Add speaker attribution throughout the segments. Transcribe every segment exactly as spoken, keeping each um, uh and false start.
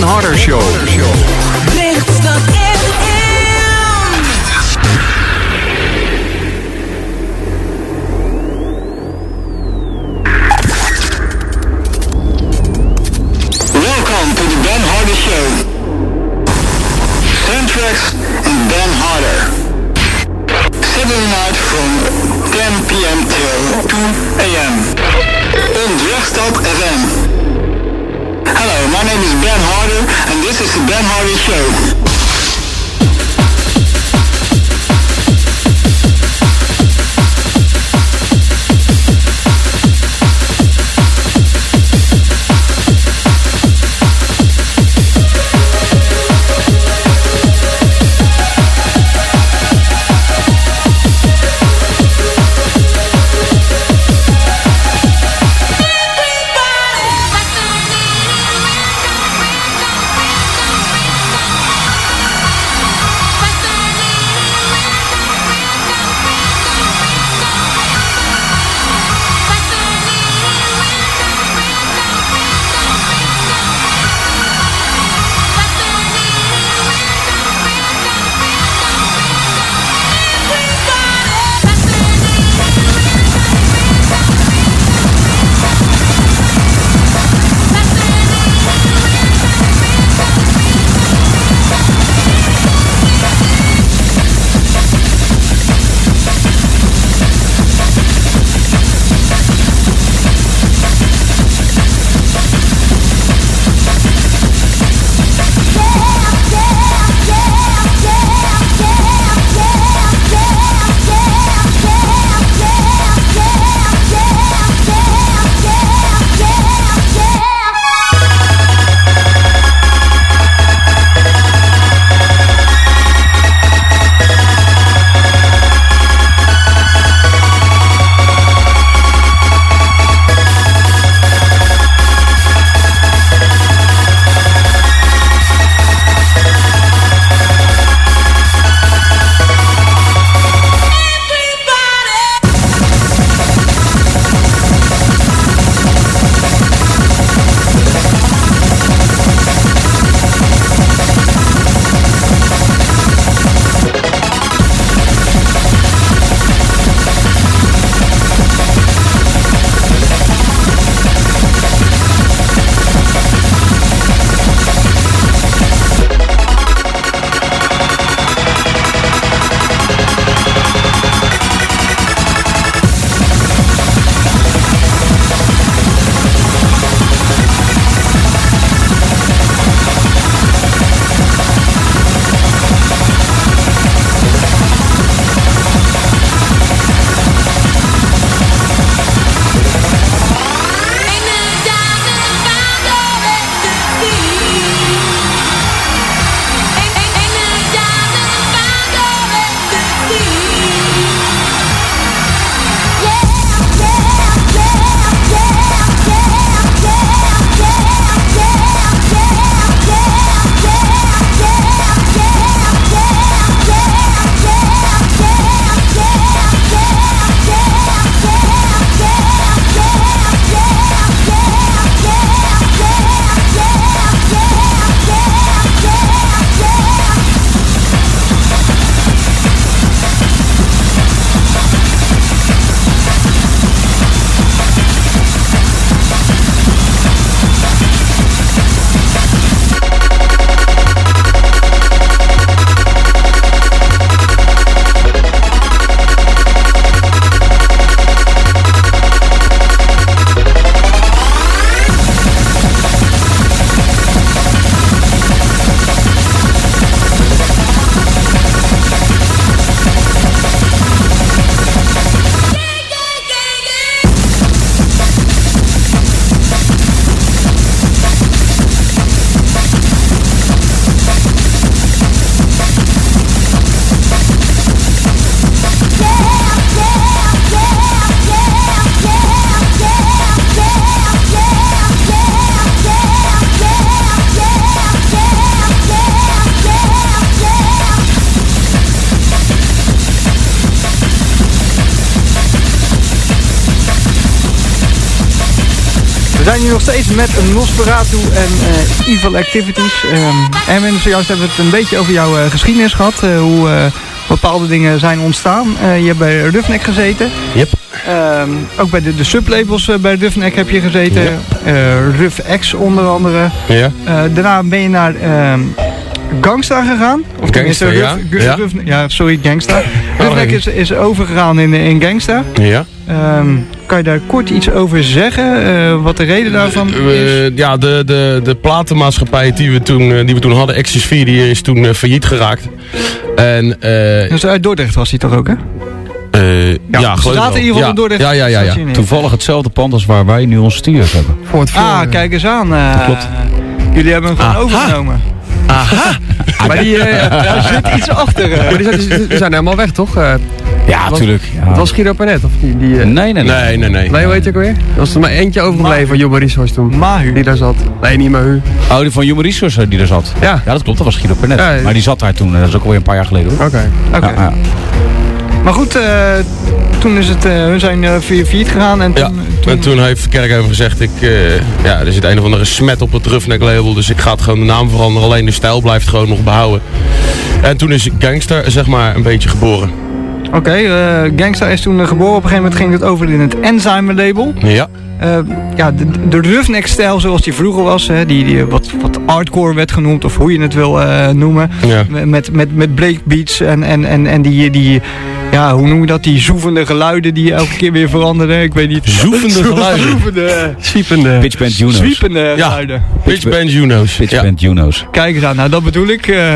Speaker 1: Harder Show.
Speaker 2: Lichtstad F M.
Speaker 3: Welcome to the Ben Harder Show. Soundtracks and Ben Harder. Saturday night from ten p.m. till two a.m. on Lichtstad F M. Hello, my name is Ben Harder and this is the Ben Harder Show.
Speaker 1: zijn hier nog steeds met Nosferatu en uh, Evil Activities. Um, Erwin, zojuist hebben we het een beetje over jouw uh, geschiedenis gehad. Uh, hoe uh, bepaalde dingen zijn ontstaan. Uh, je hebt bij Roughneck gezeten.
Speaker 4: Yep.
Speaker 1: Um, ook bij de, de sublabels uh, bij Roughneck heb je gezeten. Ja. Uh, Rough X onder andere.
Speaker 4: Ja.
Speaker 1: Uh, daarna ben je naar uh, Gangsta gegaan. Of
Speaker 4: Gangsta, ja.
Speaker 1: Ruff, ja. Ruff, ja. Sorry, Gangsta. Roughneck is, is overgegaan in, in Gangsta.
Speaker 4: Ja.
Speaker 1: Um, kan je daar kort iets over zeggen? Uh, wat de reden daarvan is?
Speaker 4: Uh, ja, de, de, de platenmaatschappij die we toen, uh, die we toen hadden, Axis vier, die is toen uh, failliet geraakt. En, uh,
Speaker 1: dus uit Dordrecht was hij toch ook, hè?
Speaker 4: Uh, ja, ja,
Speaker 1: ze zaten in ieder geval
Speaker 4: ja,
Speaker 1: in Dordrecht.
Speaker 4: Ja, ja, ja, ja.
Speaker 5: Toevallig hetzelfde pand als waar wij nu onze studios hebben.
Speaker 1: Voor het ah, kijk eens aan. Uh,
Speaker 5: klopt.
Speaker 1: Jullie hebben hem gewoon Aha. overgenomen.
Speaker 4: Aha!
Speaker 1: Maar die, uh, daar zit iets achter. Uh.
Speaker 6: Maar die zijn, die zijn helemaal weg, toch? Uh,
Speaker 5: ja, natuurlijk. Ja.
Speaker 6: Het was Guido Pernet, of die? die uh...
Speaker 5: nee, nee, nee.
Speaker 4: Nee, nee, nee.
Speaker 6: Nee, hoe heet je ook weer? Er was er maar eentje overgebleven van Human Resource toen.
Speaker 1: Mahu.
Speaker 6: Die daar zat. Nee, niet Mahu.
Speaker 5: Oh, die van Human Resource die daar zat.
Speaker 6: Ja.
Speaker 5: Ja, dat klopt. Dat was Guido Pernet.
Speaker 6: Ja, ja.
Speaker 5: Maar die zat daar toen. Dat is ook alweer een paar jaar geleden, hoor.
Speaker 6: Oké. Okay.
Speaker 1: Okay. Ja, ja. Maar goed, uh, toen is het, uh, we zijn uh, failliet gegaan en toen...
Speaker 4: Ja,
Speaker 1: toen...
Speaker 4: en toen heeft Kerkhoven gezegd, ik, uh, ja, er zit een of andere smet op het Roughneck label, dus ik ga het gewoon de naam veranderen, alleen de stijl blijft gewoon nog behouden. En toen is Gangsta, zeg maar, een beetje geboren.
Speaker 1: Oké, okay, uh, Gangsta is toen uh, geboren, op een gegeven moment ging het over in het Enzyme label.
Speaker 4: Ja.
Speaker 1: Uh, ja, de, de Roughneck-stijl zoals die vroeger was, hè, die, die wat, wat hardcore werd genoemd, of hoe je het wil uh, noemen.
Speaker 4: Ja.
Speaker 1: Met, met, met breakbeats en, en, en, en die, die, ja, hoe noem je dat, die zoevende geluiden die elke keer weer veranderden. Ik weet niet.
Speaker 4: Zoevende geluiden?
Speaker 1: Zoevende.
Speaker 6: Zwiepende.
Speaker 5: Pitchband Juno's.
Speaker 1: Zwiepende ja. geluiden.
Speaker 4: Pitchband Juno's.
Speaker 5: Pitchband ja. Juno's.
Speaker 1: Kijk eens aan, nou dat bedoel ik. Uh,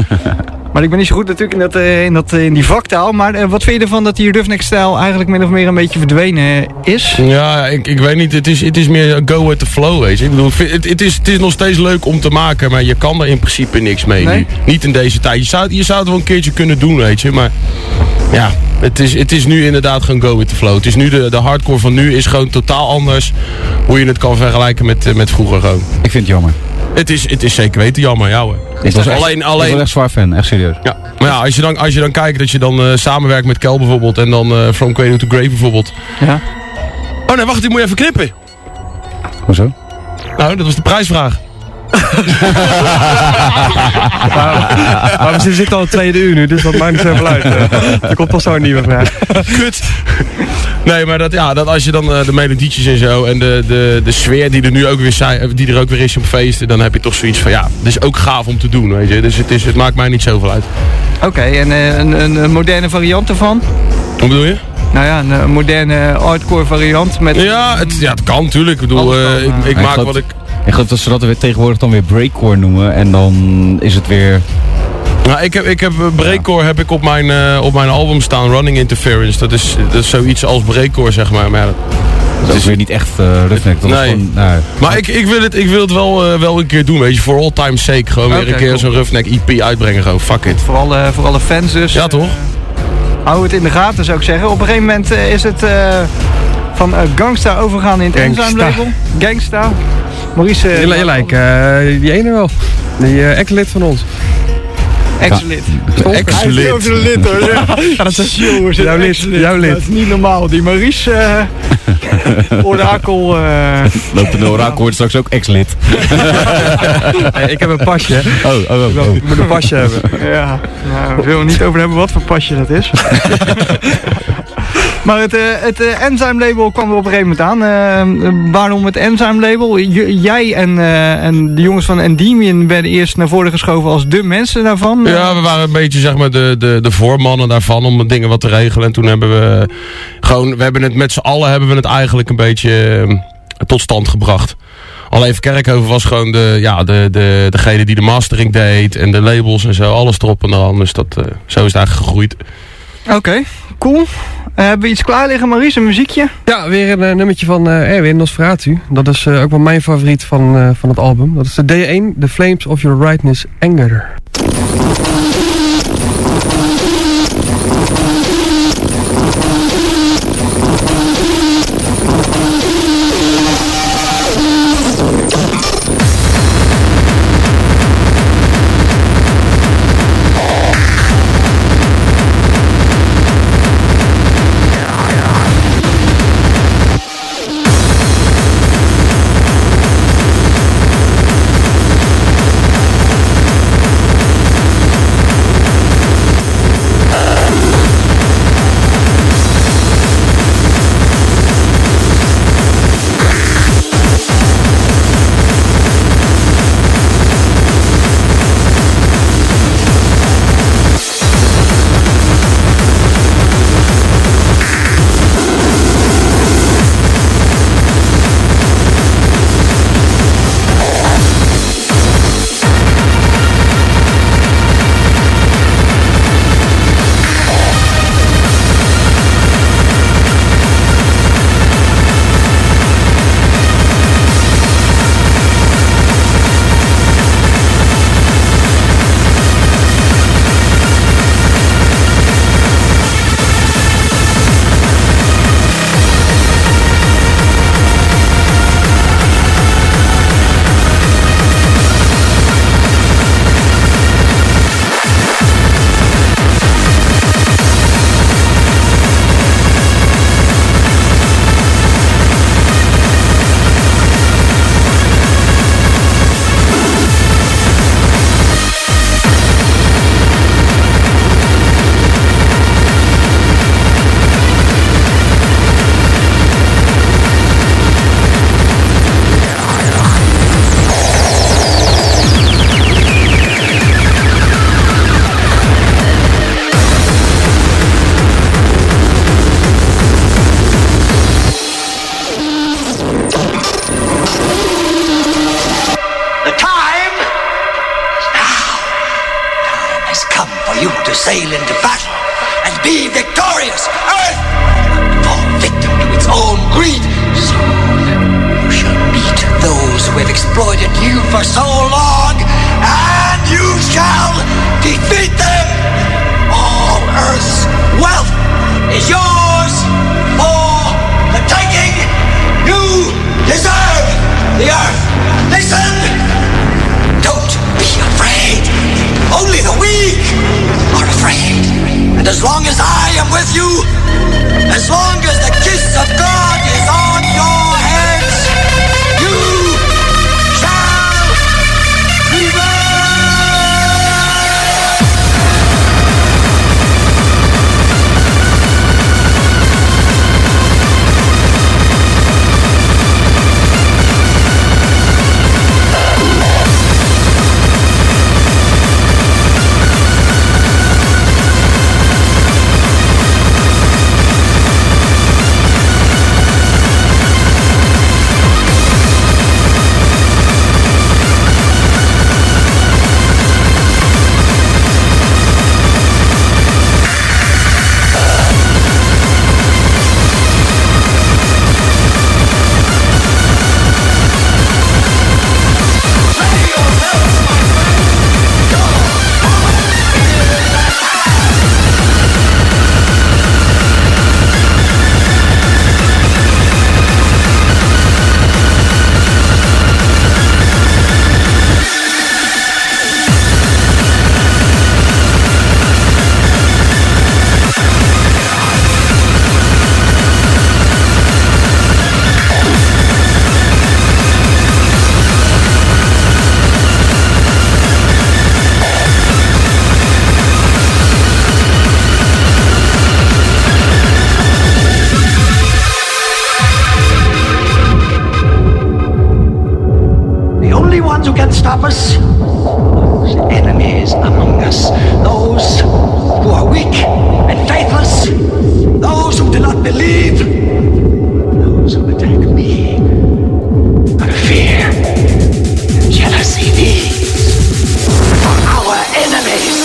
Speaker 1: Maar ik ben niet zo goed natuurlijk in, dat, uh, in, dat, uh, in die vaktaal. Maar uh, wat vind je ervan dat die Roughneck-stijl eigenlijk min of meer een beetje verdwenen is?
Speaker 4: Ja, ik, ik weet niet. Het is, het is meer go with the flow, weet je. Ik bedoel, het, het, is, het is nog steeds leuk om te maken, maar je kan er in principe niks mee nee? nu. Niet in deze tijd. Je zou, je zou het wel een keertje kunnen doen, weet je. Maar ja, het is, het is nu inderdaad gewoon go with the flow. Het is nu de, de hardcore van nu is gewoon totaal anders hoe je het kan vergelijken met, met vroeger gewoon.
Speaker 5: Ik vind het jammer.
Speaker 4: Het is, het is zeker weten jammer, ja hoor.
Speaker 5: Ik was echt, alleen, alleen... ik was echt zwaar fan, echt serieus.
Speaker 4: Ja, maar ja, als je dan, als je dan kijkt dat je dan uh, samenwerkt met Kel bijvoorbeeld en dan uh, From Cradle to Grave bijvoorbeeld.
Speaker 1: Ja.
Speaker 4: Oh nee, wacht, die moet je even knippen.
Speaker 5: Hoezo?
Speaker 4: Nou, dat was de prijsvraag.
Speaker 6: maar, maar we zitten al het tweede uur nu, dus dat maakt niet zoveel uit. Er komt pas zo'n nieuwe vraag.
Speaker 4: Kut. Nee, maar dat, ja, dat als je dan uh, de melodietjes en zo en de, de, de sfeer die er nu ook weer, zijn, die er ook weer is op feesten, dan heb je toch zoiets van, ja, het is ook gaaf om te doen, weet je. Dus het, is, het maakt mij niet zoveel uit.
Speaker 1: Oké, okay, en uh, een, een, een moderne variant ervan?
Speaker 4: Hoe bedoel je?
Speaker 1: Nou ja, een, een moderne hardcore variant met...
Speaker 4: Ja, het, ja, het kan natuurlijk. Ik bedoel, uh, ik, ik maak wat ik...
Speaker 5: Ik geloof dat ze dat weer tegenwoordig dan weer breakcore noemen en dan is het weer...
Speaker 4: Nou, ik heb, ik heb breakcore heb ik op mijn, uh, op mijn album staan, Running Interference. Dat is, dat is zoiets als breakcore, zeg maar. Maar ja, dat,
Speaker 5: dat is ook weer niet echt uh, Roughneck. Dat
Speaker 4: nee.
Speaker 5: is gewoon, nou,
Speaker 4: maar ik, ik wil het, ik wil het wel, uh, wel een keer doen, weet je. For all time's sake. Gewoon okay, weer een keer cool. zo'n Roughneck E P uitbrengen. Gewoon, fuck it.
Speaker 1: Voor alle, voor alle fans dus.
Speaker 4: Ja, toch?
Speaker 1: Hou het in de gaten, zou ik zeggen. Op een gegeven moment uh, is het uh, van uh, Gangsta overgaan in het Enzyme label. Gangsta. Maurice... Uh,
Speaker 6: je je lijkt uh, die ene wel. Die uh, ex-lid van ons.
Speaker 1: Ex-lid.
Speaker 4: Ja. Ex-lid.
Speaker 1: Hij is ook een lid hoor. Ja. Ja, dat is jongens, jouw lid. Jouw lid. Dat is niet normaal. Die Maurice... Uh, orakel... Uh,
Speaker 5: Lopende orakel wordt straks ook ex-lid.
Speaker 6: Hey, ik heb een pasje.
Speaker 5: Oh, oh, oh. oh.
Speaker 6: Ik moet een pasje hebben.
Speaker 1: Ja, nou, we willen niet over hebben wat voor pasje dat is. Maar het, uh, het uh, Enzyme label kwam er op een gegeven moment aan. Uh, waarom het Enzyme label? J jij en, uh, en de jongens van Endymion werden eerst naar voren geschoven als de mensen daarvan.
Speaker 4: Ja, we waren een beetje zeg maar de, de, de voormannen daarvan om dingen wat te regelen. En toen hebben we gewoon, we hebben het met z'n allen hebben we het eigenlijk een beetje uh, tot stand gebracht. Alleen Kerkhoven was gewoon de, ja, de, de, degene die de mastering deed en de labels en zo, alles erop en eraan. Dus dat, uh, zo is het eigenlijk gegroeid.
Speaker 1: Oké, okay, cool. Uh, hebben we iets klaar liggen, Maurice, een muziekje?
Speaker 6: Ja, weer een uh, nummertje van uh, Erwin, Nosferatu. Dat is uh, ook wel mijn favoriet van, uh, van het album. Dat is de D één, The Flames of Your Rightness Anger.
Speaker 7: to sail into battle and be victorious. Earth fall victim to its own greed. So you shall beat those who have exploited you for so long, and you shall defeat them. All Earth's wealth is yours for the taking. You deserve the Earth. Listen! Don't be afraid. Only the weak are afraid. And as long as I am with you, as long as the kiss of God is on your heads, you shall prevail! Stop us. Those enemies among us, those who are weak and faithless, those who do not believe, those who attack me out of fear and jealousy. These are our enemies.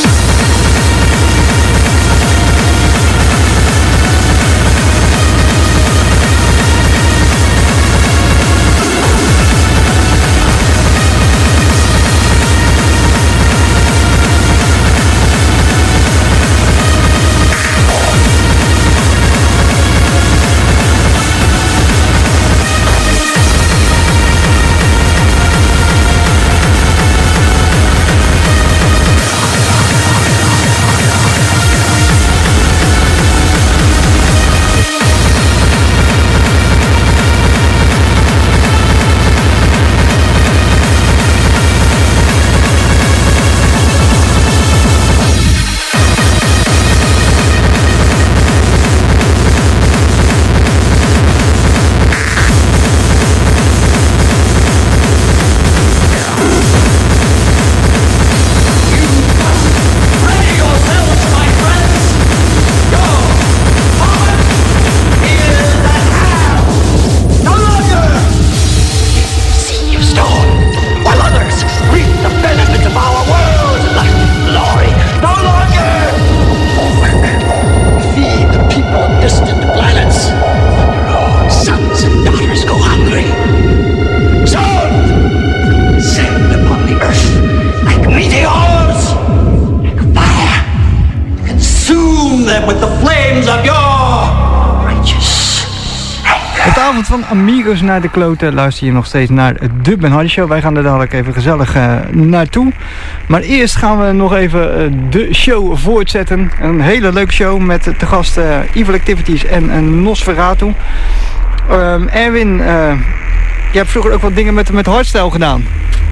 Speaker 1: Van Amigos naar de kloten luister je nog steeds naar de Ben Hardy Show. Wij gaan er dadelijk even gezellig uh, naartoe. Maar eerst gaan we nog even uh, de show voortzetten. Een hele leuke show met uh, te gast uh, Evil Activities en uh, Nosferatu. Um, Erwin, uh, je hebt vroeger ook wat dingen met, met hardstyle gedaan.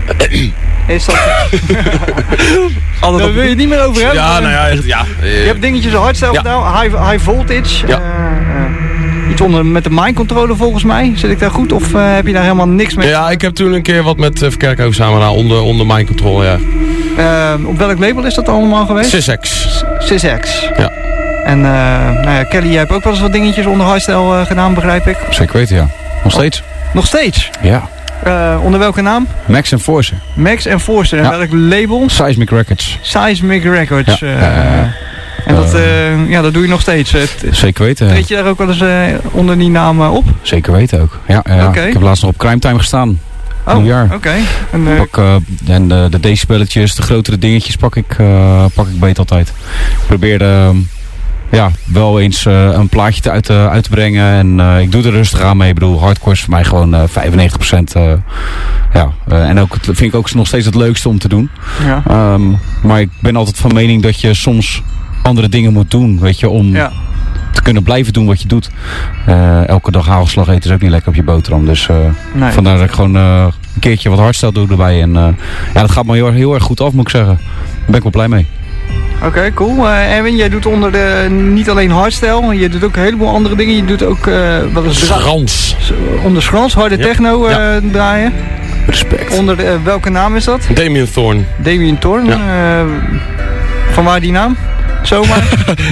Speaker 1: Is dat... Daar wil je het niet meer over hebben.
Speaker 4: Ja, nou ja. Echt, ja
Speaker 1: je hebt dingetjes hardstyle ja. gedaan, high, high voltage. Ja. Uh, uh, Iets onder met de mindcontroller volgens mij. Zit ik daar goed of uh, heb je daar helemaal niks mee?
Speaker 4: Ja, ik heb toen een keer wat met uh, Verkerkhoven samen gedaan onder, onder mindcontroller, ja.
Speaker 1: Uh, op welk label is dat allemaal geweest?
Speaker 4: Sysex.
Speaker 1: Sysex.
Speaker 4: Ja.
Speaker 1: En uh, nou ja, Kelly, jij hebt ook wel eens wat dingetjes onder hardstyle uh, gedaan, begrijp ik?
Speaker 5: Zeker weten, ja. Nog steeds.
Speaker 1: Oh. Nog steeds?
Speaker 5: Ja.
Speaker 1: Uh, onder welke naam?
Speaker 5: Max Enforcer.
Speaker 1: Max Enforcer. En
Speaker 5: Ja.
Speaker 1: welk label?
Speaker 5: Seismic Records.
Speaker 1: Seismic Records.
Speaker 5: Ja.
Speaker 1: Uh,
Speaker 5: Ja, ja, ja.
Speaker 1: En dat, uh, ja, dat doe je nog steeds. Uh,
Speaker 5: Zeker weten.
Speaker 1: Treed je daar ook wel eens uh, onder die naam uh, op?
Speaker 5: Zeker weten ook. Ja, ja.
Speaker 1: Okay.
Speaker 5: Ik heb laatst nog op Crime Time gestaan.
Speaker 1: Oh,
Speaker 5: Nieuwjaar.
Speaker 1: oké. Okay. En, uh,
Speaker 5: Pak, uh, en de, de decibelletjes, de grotere dingetjes pak ik, uh, pak ik beet altijd. Ik probeer uh, ja, wel eens uh, een plaatje te uit, uh, uit te brengen. En uh, ik doe er rustig aan mee. Ik bedoel, hardcore is voor mij gewoon uh, vijfennegentig procent. Uh, ja, uh, en ook, vind ik ook nog steeds het leukste om te doen.
Speaker 1: Ja.
Speaker 5: Um, maar ik ben altijd van mening dat je soms andere dingen moet doen. Weet je, om
Speaker 1: ja.
Speaker 5: te kunnen blijven doen wat je doet. Uh, elke dag hagelslag eten is ook niet lekker op je boterham. Dus uh,
Speaker 1: nee.
Speaker 5: vandaar dat ik gewoon uh, een keertje wat hardstyle doe erbij. En uh, ja, dat gaat me heel, erg- heel erg goed af, moet ik zeggen. Daar ben ik wel blij mee.
Speaker 1: Oké, okay, cool. Uh, Erwin, jij doet onder de, niet alleen hardstyle, je doet ook een heleboel andere dingen. Je doet ook uh, wel eens dra-
Speaker 4: Schrans.
Speaker 1: onder schrans, harde
Speaker 4: Ja.
Speaker 1: techno uh,
Speaker 4: Ja.
Speaker 1: draaien.
Speaker 5: Respect.
Speaker 1: Onder de, uh, welke naam is dat?
Speaker 4: Damien Thorn.
Speaker 1: Damien Thorn.
Speaker 4: Ja.
Speaker 1: Uh, van waar die naam? Zomaar?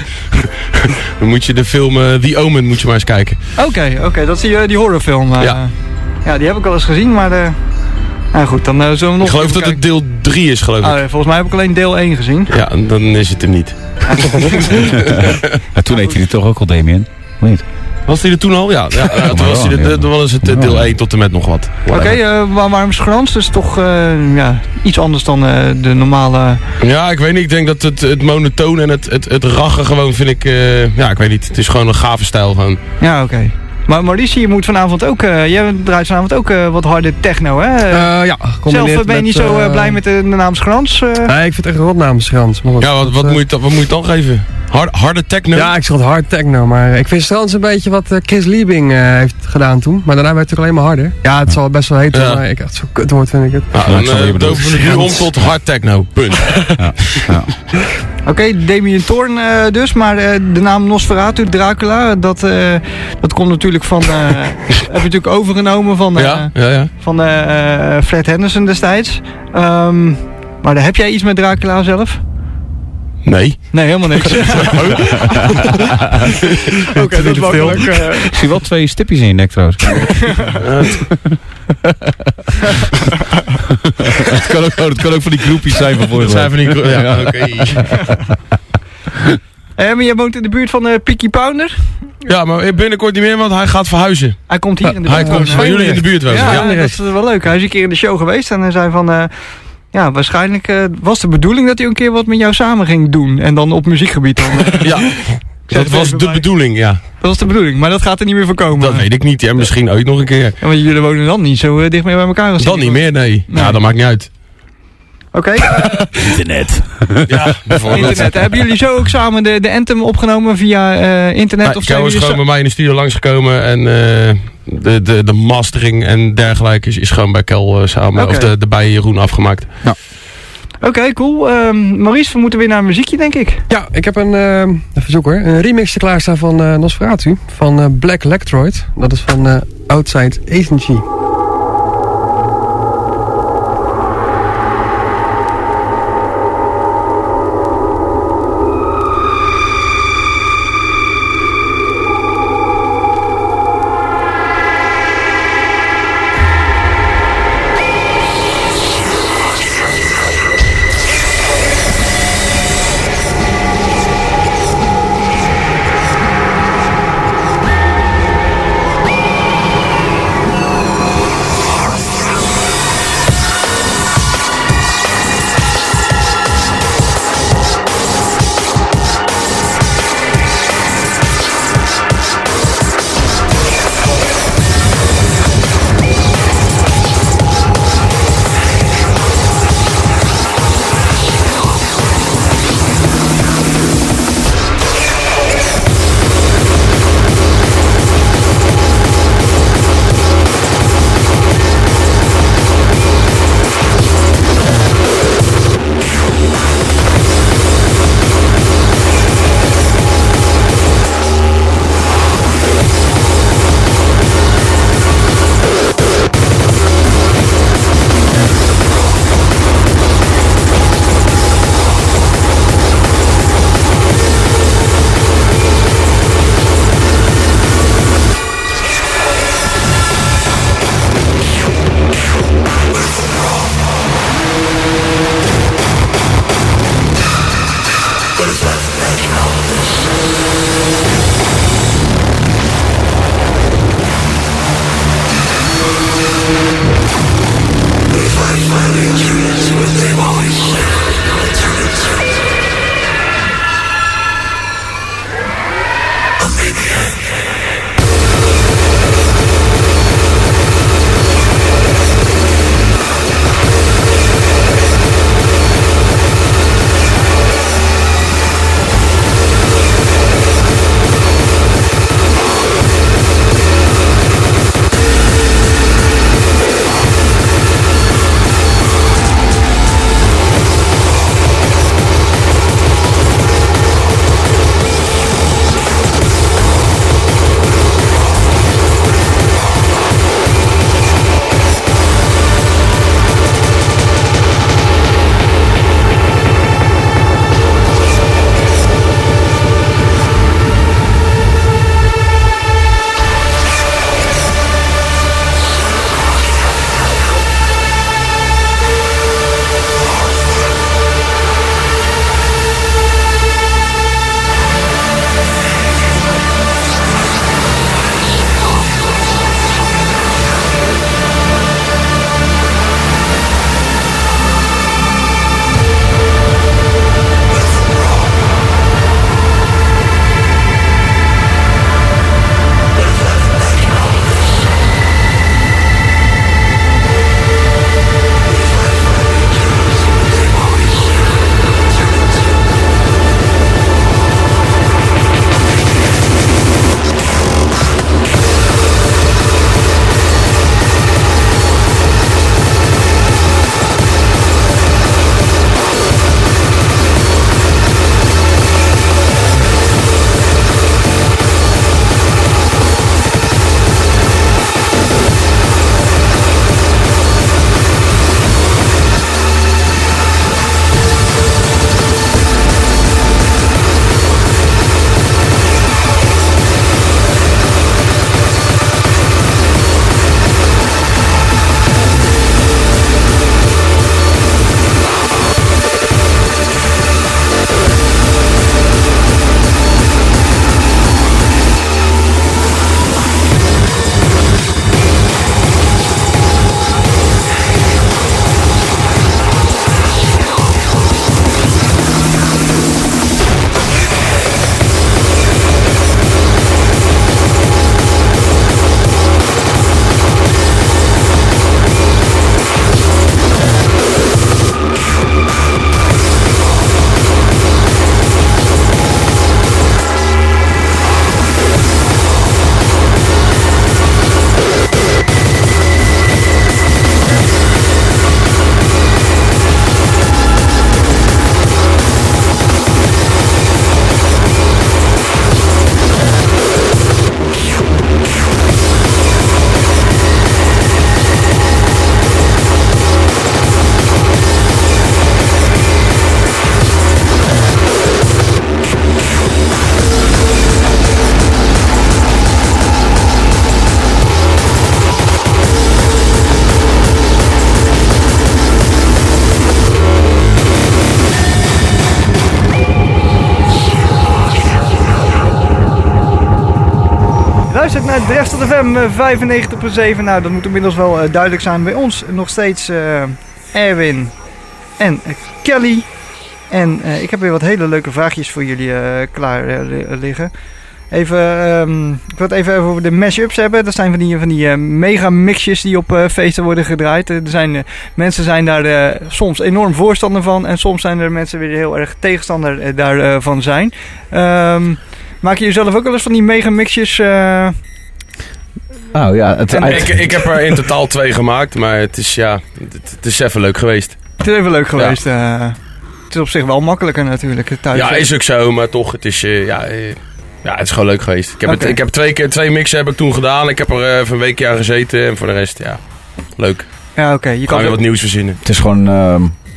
Speaker 4: Dan moet je de film uh, The Omen moet je maar eens kijken.
Speaker 1: Oké, okay, oké. Okay. Dat is die, uh, die horrorfilm. Uh,
Speaker 4: Ja.
Speaker 1: Ja, die heb ik al eens gezien, maar... Uh, nou goed, dan uh, zullen we nog...
Speaker 4: Ik geloof
Speaker 1: even
Speaker 4: dat het
Speaker 1: kijken.
Speaker 4: deel drie is, geloof ik.
Speaker 1: Oh, ja, volgens mij heb ik alleen deel één gezien.
Speaker 4: Ja, dan is het hem niet.
Speaker 5: Ja, toen heette hij toch ook al Damien? Of niet?
Speaker 4: Was hij er toen al? Ja, ja, ja toen was hij er, de- toen was het uh, deel één tot en met nog wat.
Speaker 1: Oké, okay, uh, waar, waarom schrans? Dus toch uh, ja, iets anders dan uh, de normale...
Speaker 4: Ja, ik weet niet. Ik denk dat het, het monotoon en het, het, het rachen gewoon vind ik... Uh, ja, ik weet niet. Het is gewoon een gave stijl gewoon.
Speaker 1: Ja, oké. Okay. Maar Maurice, je moet vanavond ook... Uh, jij draait vanavond ook uh, wat harde techno, hè?
Speaker 6: Uh, ja,
Speaker 1: Zelf uh, ben je niet
Speaker 6: met,
Speaker 1: zo uh,
Speaker 6: uh,
Speaker 1: blij met de, de naam Schrans? Uh?
Speaker 6: Nee, ik vind het echt een rotnaam Schrans. Maar goed,
Speaker 4: Ja, wat,
Speaker 6: dat,
Speaker 4: wat,
Speaker 6: uh,
Speaker 4: moet je, dan- wat moet je dan geven? Hard, harde techno?
Speaker 6: Ja, ik zeg het hard techno, maar ik vind Schrans een beetje wat uh, Chris Liebing uh, heeft gedaan toen. Maar daarna werd het natuurlijk alleen maar harder. Ja, het zal best wel heet,
Speaker 4: Ja.
Speaker 6: maar ik echt zo kut woord vind ik het.
Speaker 4: Nou,
Speaker 5: Ja,
Speaker 4: dan
Speaker 5: ik snap wat je
Speaker 4: uh,
Speaker 5: bedoelt.
Speaker 4: doven we het nu om tot hard techno. Punt.
Speaker 5: Ja. Ja.
Speaker 1: Oké, okay, Damien Thorn uh, dus, maar uh, de naam Nosferatu, Dracula, dat, uh, dat komt natuurlijk van... Uh, heb je natuurlijk overgenomen van, uh,
Speaker 4: Ja, ja, ja.
Speaker 1: van uh, uh, Fred Henderson destijds. Um, maar daar heb jij iets met Dracula zelf?
Speaker 4: Nee.
Speaker 1: Nee, helemaal niks. Oké, okay, dat is makkelijk. Uh,
Speaker 5: Ik zie wel twee stipjes in je nek trouwens. Het kan ook, oh, dat kan ook van die groepjes zijn van vorige
Speaker 4: Dat zijn
Speaker 5: week.
Speaker 4: van die... Ja, oké. Okay.
Speaker 1: uh, maar jij woont in de buurt van uh, Peaky Pounder.
Speaker 4: Ja, maar binnenkort niet meer, want hij gaat verhuizen.
Speaker 1: Hij komt hier in de
Speaker 4: Hij
Speaker 1: buurt
Speaker 4: komt
Speaker 1: wonen.
Speaker 4: bij jullie in de buurt wonen.
Speaker 1: Ja,
Speaker 4: Ja.
Speaker 1: dat is wel leuk. Hij is een keer in de show geweest en hij zei van... Uh, ja, waarschijnlijk uh, was de bedoeling dat hij een keer wat met jou samen ging doen. En dan op muziekgebied dan. Uh,
Speaker 4: Ja, dat was de bedoeling, ja.
Speaker 1: dat was de bedoeling, maar dat gaat er niet meer voor komen.
Speaker 4: Dat weet ik niet, ja, misschien ooit nog een keer.
Speaker 1: Ja, want jullie wonen dan niet zo uh, dicht mee bij elkaar. als
Speaker 4: Dan
Speaker 1: die-
Speaker 4: niet meer, nee.
Speaker 1: Nee.
Speaker 4: Ja, dat maakt niet uit.
Speaker 1: Oké. Okay.
Speaker 5: Internet.
Speaker 4: Ja, bijvoorbeeld.
Speaker 1: Internet. Hebben jullie zo ook samen de, de Anthem opgenomen via uh, internet?
Speaker 4: Ja,
Speaker 1: of
Speaker 4: Kou
Speaker 1: zijn
Speaker 4: is
Speaker 1: jullie
Speaker 4: gewoon bij mij in de studio langsgekomen en uh, de, de, de mastering en dergelijke is, is gewoon bij Kel uh, samen,
Speaker 1: Oké.
Speaker 4: of de, de bij Jeroen afgemaakt.
Speaker 1: Oké, okay, cool. Um, Maurice, we moeten weer naar een muziekje, denk ik.
Speaker 6: Ja, ik heb een, uh, even zoeken hoor, een remix te klaarstaan van uh, Nosferatu, van uh, Black Electroid. Dat is van uh, Outside Agency.
Speaker 1: naar Drechtstad F M vijfennegentig komma zeven. Nou, dat moet inmiddels wel uh, duidelijk zijn. Bij ons nog steeds uh, Erwin en uh, Kelly. En uh, ik heb weer wat hele leuke vraagjes voor jullie uh, klaar uh, liggen. Even, um, ik wil het even over de mashups hebben. Dat zijn van die, van die uh, mega mixjes die op uh, feesten worden gedraaid. Uh, er zijn, uh, mensen zijn daar uh, soms enorm voorstander van. En soms zijn er mensen weer heel erg tegenstander uh, daarvan uh, zijn. Um, maken jullie zelf ook wel eens van die mega mixjes? Uh,
Speaker 5: Oh ja, het,
Speaker 4: en, ik, ik heb er in totaal twee gemaakt. Maar het is, ja, het, het is even leuk geweest.
Speaker 1: Het is even leuk geweest. Ja. Uh, het is op zich wel makkelijker natuurlijk. Thuis
Speaker 4: ja, is ook zo. Maar toch, het is... Uh, ja, uh, Ja, het is gewoon leuk geweest. Ik heb, okay. het, ik heb twee, keer, twee mixen heb ik toen gedaan. Ik heb er uh, even een weekje aan gezeten. En voor de rest, ja, leuk.
Speaker 1: Ja, oké. Okay. Je kan
Speaker 4: weer wat nieuws verzinnen.
Speaker 5: Het is gewoon... Uh,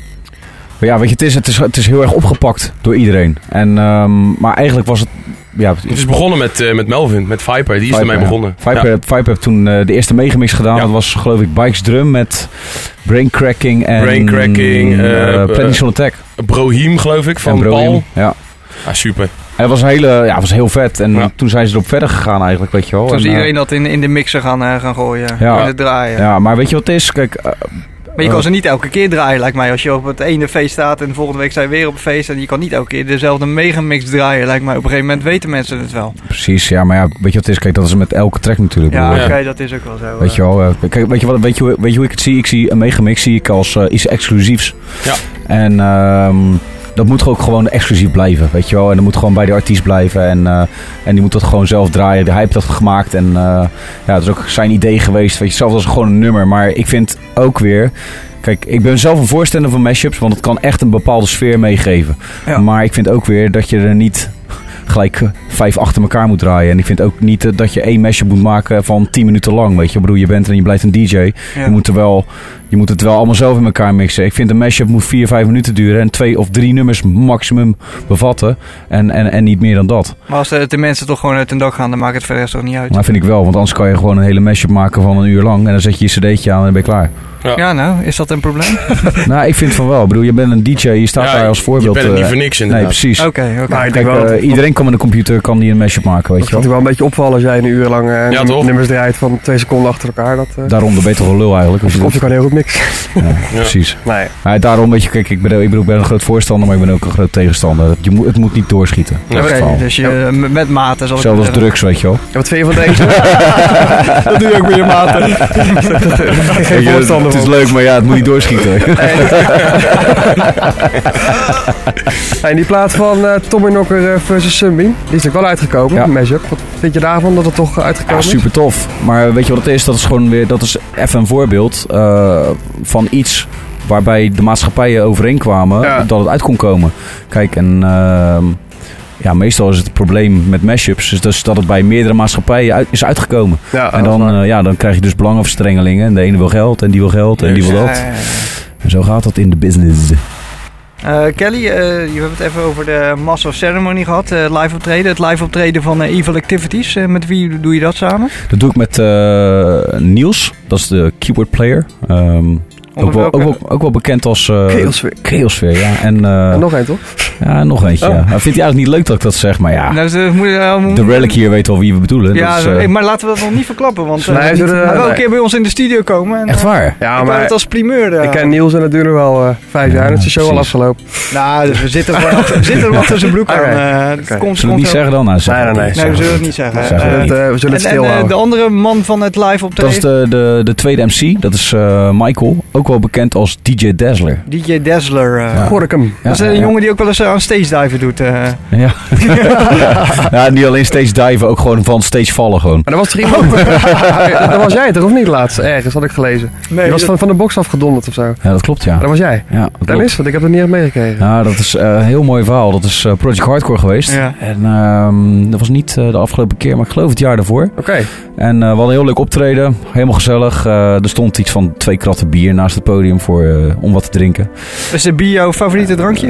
Speaker 5: ja, weet je, het is, het, is, het is heel erg opgepakt door iedereen. En, um, maar eigenlijk was het... Ja,
Speaker 4: het is begonnen met, uh, met Melvin, met Viper. Die is Viper, ermee begonnen.
Speaker 5: Ja. Viper,
Speaker 4: ja.
Speaker 5: Viper heeft toen uh, de eerste megamix gedaan. Ja. Dat was geloof ik Bikes Drum met Braincracking en...
Speaker 4: Braincracking.
Speaker 5: Uh, uh, Planning Attack.
Speaker 4: Brohim geloof ik, van Paul.
Speaker 5: Ja.
Speaker 4: Ah, super.
Speaker 5: Het was, een hele, ja, was heel vet. En ja. toen zijn ze erop verder gegaan eigenlijk, weet je wel.
Speaker 1: Toen is
Speaker 5: en,
Speaker 1: iedereen uh, dat in, in de mixer gaan, uh, gaan gooien.
Speaker 5: Ja,
Speaker 1: in het draaien.
Speaker 5: Ja, maar weet je wat het is? Kijk... Uh,
Speaker 1: maar je kan ze niet elke keer draaien, lijkt mij. Als je op het ene feest staat en de volgende week sta je weer op een feest. En je kan niet elke keer dezelfde megamix draaien, lijkt mij. Op een gegeven moment weten mensen het wel.
Speaker 5: Precies, ja, maar ja, weet je wat het is? Kijk, dat is met elke track natuurlijk.
Speaker 1: Ja, oké, okay, dat is ook wel zo.
Speaker 5: Weet je wel, uh, kijk, weet je, wat, weet, je, weet je hoe ik het zie? Ik zie een megamix zie ik als uh, iets exclusiefs.
Speaker 4: Ja.
Speaker 5: En... Um, dat moet ook gewoon exclusief blijven, weet je wel. En dat moet gewoon bij de artiest blijven. En, uh, en die moet dat gewoon zelf draaien. Hij heeft dat gemaakt. En uh, ja, dat is ook zijn idee geweest. Weet je, zelfs als gewoon een nummer. Maar ik vind ook weer... Kijk, ik ben zelf een voorstander van mashups. Want het kan echt een bepaalde sfeer meegeven. Ja. Maar ik vind ook weer dat je er niet... gelijk vijf achter elkaar moet draaien. En ik vind ook niet uh, dat je één mashup moet maken van tien minuten lang. Weet je, ik bedoel, je bent er en je blijft een D J. Ja. Je moet er wel... Je moet het wel allemaal zelf in elkaar mixen. Ik vind een mashup moet vier, vijf minuten duren. En twee of drie nummers maximum bevatten. En, en, en niet meer dan dat.
Speaker 1: Maar als de, de mensen toch gewoon uit een dag gaan, dan maakt het verder toch niet uit.
Speaker 5: Maar vind ik wel. Want anders kan je gewoon een hele mashup maken van een uur lang. En dan zet je je cd'tje aan en dan ben je klaar.
Speaker 1: Ja, ja nou, is dat een probleem?
Speaker 5: Nou, ik vind van wel. Ik bedoel, je bent een D J. Je staat ja, daar als voorbeeld.
Speaker 4: Je bent het niet voor niks inderdaad.
Speaker 5: Nee, precies.
Speaker 1: Oké, okay, oké. Okay.
Speaker 5: Kijk, uh, iedereen kan met een computer kan die een mashup maken, weet
Speaker 6: dat
Speaker 5: je wel.
Speaker 6: Dat gaat wel een beetje opvallen als jij een uur lang uh,
Speaker 4: ja,
Speaker 6: nummers draait van twee seconden achter elkaar. Dat, uh...
Speaker 5: Daarom, dan ben je toch wel lul eigenlijk.
Speaker 6: Of, of je kan heel goed mixen.
Speaker 5: Ja, ja. Precies.
Speaker 6: Nee.
Speaker 5: Maar daarom, weet je, kijk, ik ben, ik, ben, ik ben een groot voorstander, maar ik ben ook een groot tegenstander. Je moet, het moet niet doorschieten.
Speaker 1: Oké, okay, dus je, ja. met mate.
Speaker 5: Zelfs als drugs, weet je wel.
Speaker 6: Ja, wat vind je van deze?
Speaker 1: Dat doe je ook met je mate.
Speaker 5: Geen voorstander. Het is leuk, maar ja, het moet niet doorschieten.
Speaker 6: In die plaats van uh, Tommy Knocker versus Sunbeam, die is er wel uitgekomen, ja. Mashup. Wat vind je daarvan dat het toch uitgekomen
Speaker 5: ja, is? Super tof. Maar weet je wat het is? Dat is gewoon weer, dat is even een voorbeeld uh, van iets waarbij de maatschappijen overeenkwamen ja. dat het uit kon komen. Kijk, en uh, ja, meestal is het probleem met mashups is dus dat het bij meerdere maatschappijen uit, is uitgekomen. Ja, en dan, uh, ja, dan krijg je dus belangenverstrengelingen. En de ene wil geld en die wil geld en die wil dat. Ja, ja, ja. En zo gaat dat in de business.
Speaker 1: Uh, Kelly, uh, je hebt het even over de Master of Ceremony gehad, uh, live optreden. Het live optreden van uh, Evil Activities. Uh, met wie doe je dat samen?
Speaker 5: Dat doe ik met uh, Niels, dat is de keyboard player. Um, Ook wel, ook, wel, ook wel bekend als... Uh,
Speaker 6: Chaosfeer.
Speaker 5: Chaosfeer, ja. En, uh,
Speaker 6: en nog één, toch?
Speaker 5: Ja, nog eentje, oh. ja. Vindt hij eigenlijk niet leuk dat ik dat zeg, maar ja.
Speaker 1: Nou, dus, moet, uh, moet, de
Speaker 5: Relic hier weet wel wie we bedoelen.
Speaker 1: Ja,
Speaker 5: dat is, uh,
Speaker 1: maar laten we dat nog niet verklappen, want uh,
Speaker 6: nee,
Speaker 1: hij wil
Speaker 6: uh,
Speaker 1: een nee. keer bij ons in de studio komen. En,
Speaker 5: echt waar?
Speaker 1: Ja, ik maar het als primeur. Uh,
Speaker 6: ik ken Niels en het duurde wel uh, vijf jaar en het is de show al afgelopen.
Speaker 1: Nou, dus we zitten er wat, we zitten er wat tussen broek aan. Uh,
Speaker 5: okay. Komt, zullen we niet zeggen dan? Nou,
Speaker 6: nee, nee, nee,
Speaker 1: nee, we zullen het niet zeggen.
Speaker 6: Zeggen uh, het, uh, we zullen het stil houden.
Speaker 1: En de andere man van het live optreden?
Speaker 5: Dat is de, de, de tweede M C, dat is uh, Michael, ook wel bekend als D J Dazzler.
Speaker 1: D J Dazzler. Uh,
Speaker 6: ja. Hoor ik hem.
Speaker 1: Ja, dat is een ja, jongen ja. die ook wel eens aan stage diven doet. Uh.
Speaker 5: Ja. Ja, niet alleen stage diven, ook gewoon van stage vallen gewoon.
Speaker 6: Maar dat was toch iemand... dat was jij toch of niet laatst? Ergens had ik gelezen. Nee, je was dat... van, van de box afgedonderd of zo.
Speaker 5: Ja, dat klopt, ja.
Speaker 6: Maar dat was jij?
Speaker 5: Ja, dat
Speaker 6: dat is, want ik heb het niet echt meegekregen.
Speaker 5: Ja, dat is uh, een heel mooi verhaal. Dat is uh, Project Hardcore geweest. Ja. En um, dat was niet uh, de afgelopen keer, maar ik geloof het jaar daarvoor.
Speaker 6: Oké. Okay.
Speaker 5: En uh, we hadden een heel leuk optreden. Helemaal gezellig. Uh, er stond iets van twee kratten bier naast het podium voor, uh, om wat te drinken.
Speaker 1: Is de bier jouw favoriete drankje?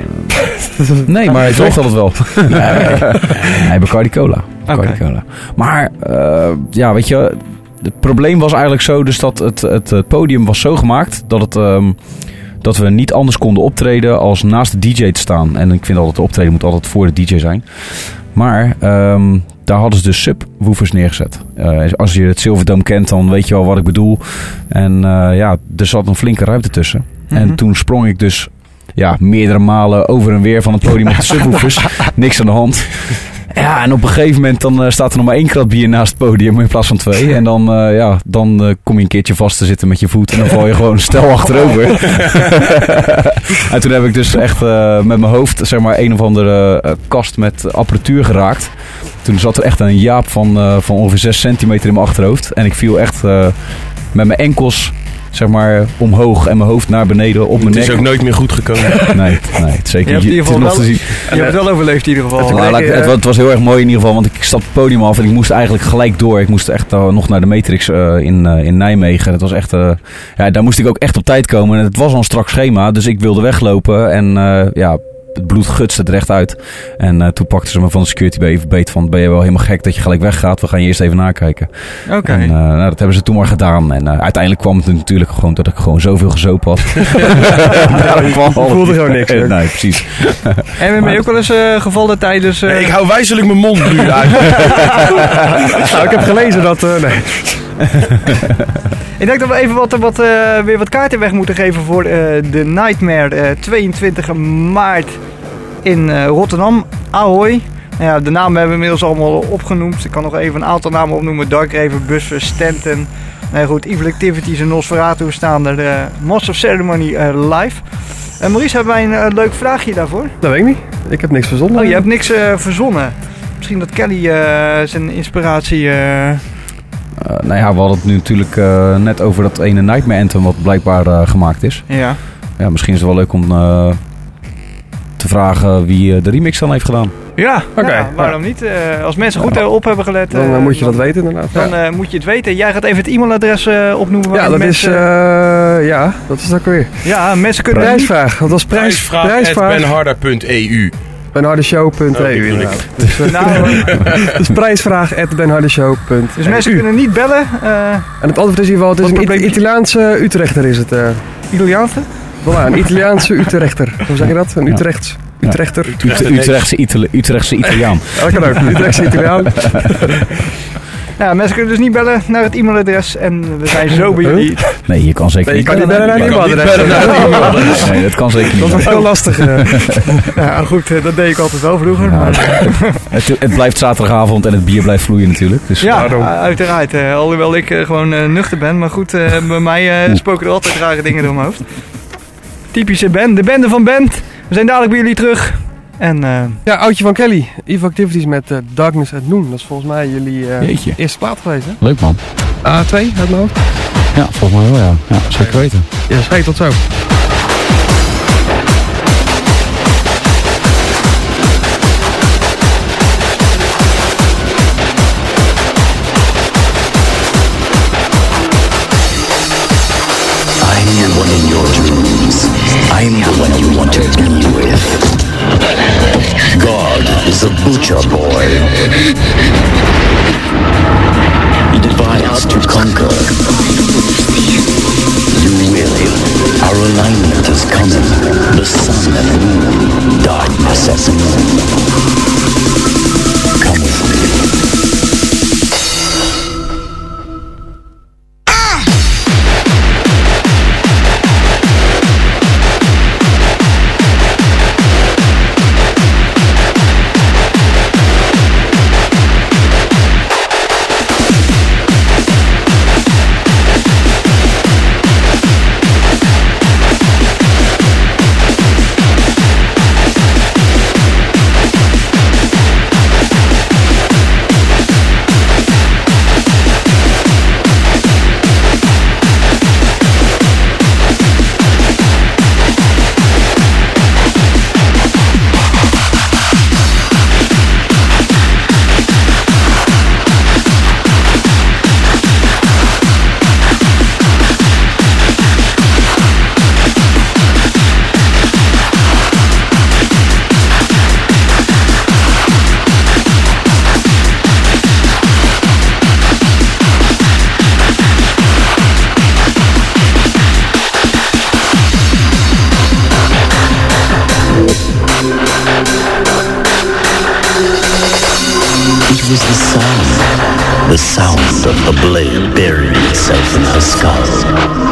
Speaker 5: Nee, maar het werkt altijd wel. Nee, nee, Bacardi Cola. Bacardi
Speaker 1: Okay.
Speaker 5: Cola. Maar, uh, ja, weet je, het probleem was eigenlijk zo dus dat het, het, het podium was zo gemaakt dat het... Um, dat we niet anders konden optreden als naast de D J te staan. En ik vind altijd de optreden moet altijd voor de D J zijn. Maar um, daar hadden ze dus subwoofers neergezet. Uh, als je het Silverdome kent, dan weet je wel wat ik bedoel. En uh, ja, er zat een flinke ruimte tussen. Mm-hmm. En toen sprong ik dus ja, meerdere malen over en weer van het podium op de subwoofers. Niks aan de hand. Ja, en op een gegeven moment dan uh, staat er nog maar één krat bier naast het podium in plaats van twee. En dan, uh, ja, dan uh, kom je een keertje vast te zitten met je voet en dan val je gewoon stel achterover. En toen heb ik dus echt uh, met mijn hoofd zeg maar een of andere uh, kast met apparatuur geraakt. Toen zat er echt een jaap van, uh, van ongeveer zes centimeter in mijn achterhoofd. En ik viel echt uh, met mijn enkels zeg maar omhoog en mijn hoofd naar beneden op mijn nek.
Speaker 4: Het is ook nooit meer goed gekomen.
Speaker 5: Nee, nee, het zeker niet.
Speaker 1: Je hebt,
Speaker 5: het
Speaker 1: wel,
Speaker 5: te zien.
Speaker 1: je hebt het wel overleefd in ieder geval.
Speaker 5: Nou, laat, het, het was heel erg mooi in ieder geval, want ik stapte het podium af en ik moest eigenlijk gelijk door. Ik moest echt uh, nog naar de Matrix uh, in, uh, in Nijmegen. Het was echt, uh, ja, daar moest ik ook echt op tijd komen. En het was al een strak schema, dus ik wilde weglopen en uh, ja... Het bloed gutste er echt uit. En uh, toen pakten ze me van de security even beet van... ben je wel helemaal gek dat je gelijk weggaat? We gaan je eerst even nakijken.
Speaker 1: Oké. Okay.
Speaker 5: En uh, nou, dat hebben ze toen maar gedaan. En uh, uiteindelijk kwam het natuurlijk gewoon... dat ik gewoon zoveel gezopen had.
Speaker 6: Ik voelde gewoon niks. Hè?
Speaker 5: Nee, precies.
Speaker 1: En ben je ook wel eens uh, gevallen tijdens... Uh...
Speaker 4: Nee, ik hou wijzelijk mijn mond nu uit.
Speaker 6: Nou, ik heb gelezen dat... Uh, nee.
Speaker 1: Ik denk dat we even wat, wat, uh, weer wat kaarten weg moeten geven voor uh, de Nightmare. Uh, tweeëntwintig maart in uh, Rotterdam. Ahoy. Nou ja, de namen hebben we inmiddels allemaal opgenoemd. Ik kan nog even een aantal namen opnoemen. Darkraven, Busser, Stanton. Nee, goed, Evil Activities en Nosferatu staan er. Uh, Master of Ceremony uh, live. Uh, Maurice, hebben wij een uh, leuk vraagje daarvoor?
Speaker 6: Dat weet ik niet. Ik heb niks verzonnen.
Speaker 1: Oh, je hebt niks uh, verzonnen. Misschien dat Kelly uh, zijn inspiratie... Uh,
Speaker 5: Uh, nou ja, we hadden het nu natuurlijk uh, net over dat ene Nightmare Anthem wat blijkbaar uh, gemaakt is.
Speaker 1: Ja.
Speaker 5: Ja, misschien is het wel leuk om uh, te vragen wie uh, de remix dan heeft gedaan.
Speaker 1: Ja, oké.
Speaker 6: Okay.
Speaker 1: Ja, waarom niet? Uh, als mensen goed uh, op hebben gelet... Uh,
Speaker 6: dan uh, moet je dan, dat weten inderdaad.
Speaker 1: Dan uh, moet je het weten. Jij gaat even het e-mailadres uh, opnoemen.
Speaker 6: Ja, dat mensen... is... Uh, ja, dat is ook weer.
Speaker 1: Ja, mensen kunnen...
Speaker 6: Prijsvraag. Dat was prijs,
Speaker 4: prijsvraag. Prijsvraag. benharder punt e u
Speaker 6: benhardeshow punt e u oh, dus, uh, nou, dus prijsvraag at benhardeshow punt e u
Speaker 1: Dus mensen kunnen niet bellen. Uh,
Speaker 6: en het antwoord is in ieder geval, het is een It- Italiaanse Utrechter is het. Uh.
Speaker 1: Italiaanse?
Speaker 6: Voilà, een Italiaanse Utrechter. Hoe zeg je dat? Een Utrechts.
Speaker 5: Ja.
Speaker 6: Utrechter.
Speaker 5: Utrechtse, Utrechtse, Itali- Utrechtse Italiaan.
Speaker 6: Dat kan ook, Utrechtse Italiaan.
Speaker 1: Ja, mensen kunnen dus niet bellen naar het e-mailadres en we zijn zo bij jullie.
Speaker 5: Nee, je kan zeker
Speaker 6: nee,
Speaker 5: niet
Speaker 6: je kan bellen. Niet bellen naar het
Speaker 5: e-mailadres. Nee, dat kan zeker niet.
Speaker 6: Dat wordt heel lastig.
Speaker 1: Ja, goed, dat deed ik altijd wel vroeger. Ja, maar...
Speaker 5: het, het blijft zaterdagavond en het bier blijft vloeien natuurlijk. Dus
Speaker 1: ja, daarom. Uiteraard. Uh, alhoewel ik uh, gewoon uh, nuchter ben. Maar goed, uh, bij mij uh, spoken er altijd rare dingen door mijn hoofd. Typische band, de bende van Band. We zijn dadelijk bij jullie terug. En, uh...
Speaker 6: ja, oudje van Kelly. Evil Activities met uh, Darkness at Noon. Dat is volgens mij jullie uh, eerste plaat geweest, hè?
Speaker 5: Leuk, man.
Speaker 6: A twee uit mijn hoofd?
Speaker 5: Ja, volgens mij wel, ja. Ja, zeker weten.
Speaker 6: Ja, hey, tot zo.
Speaker 8: I'm the one in your dreams. I'm the one you want to be with. God is a butcher boy. He divides to conquer. You will. Our alignment is coming. The sun and moon. Darkness at noon. Come with me. the sound of the blade burying itself in her skull.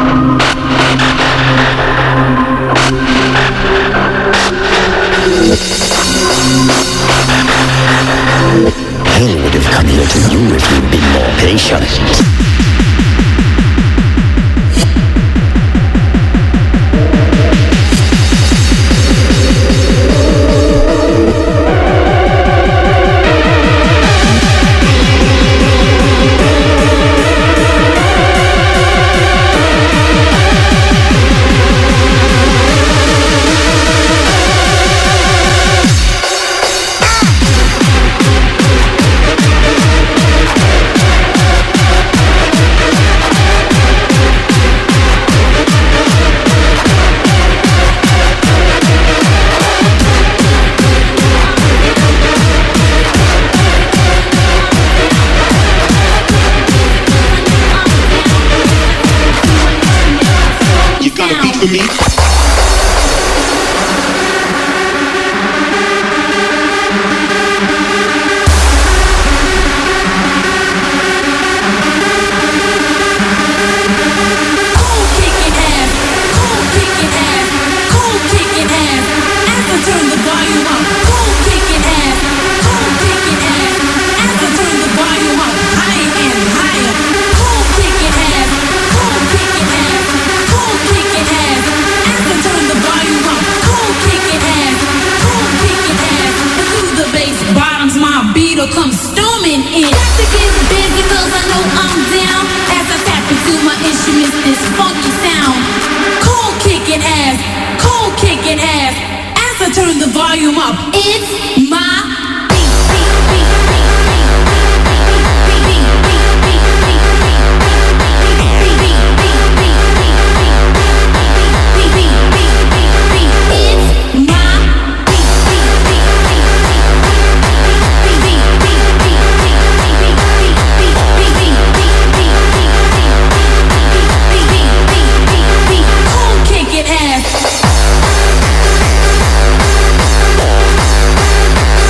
Speaker 8: Hell would have come here to you if you'd been more patient.
Speaker 9: For me.
Speaker 10: Come storming in. Got to get busy cause I know I'm down. As I tap into my instruments, this funky sound. Cold kicking ass, cold kicking ass. As I turn the volume up, it's my ass.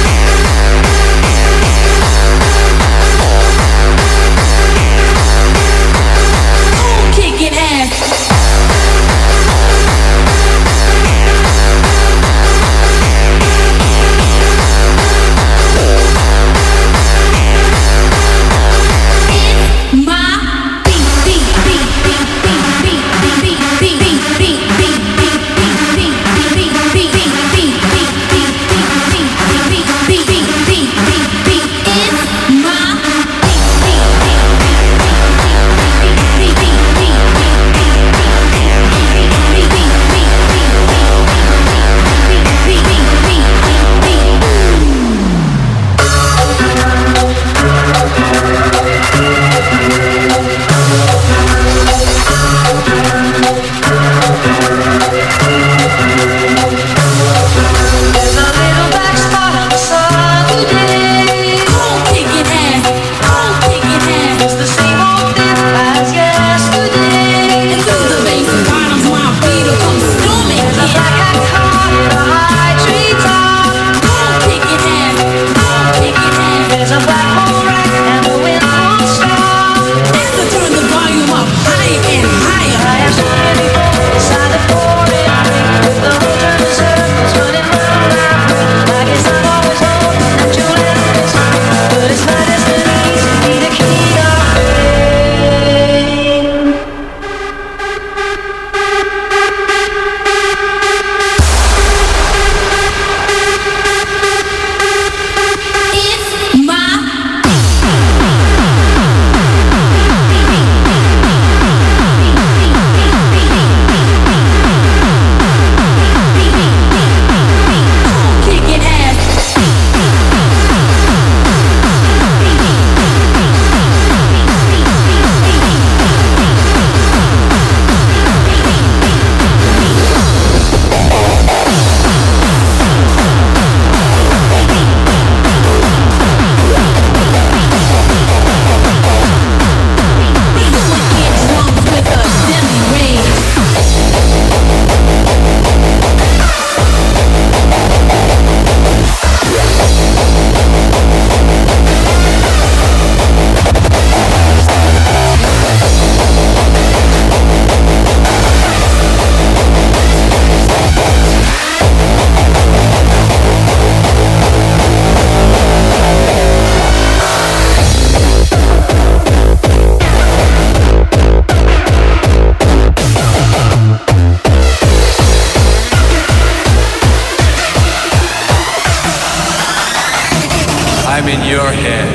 Speaker 11: I'm in your head.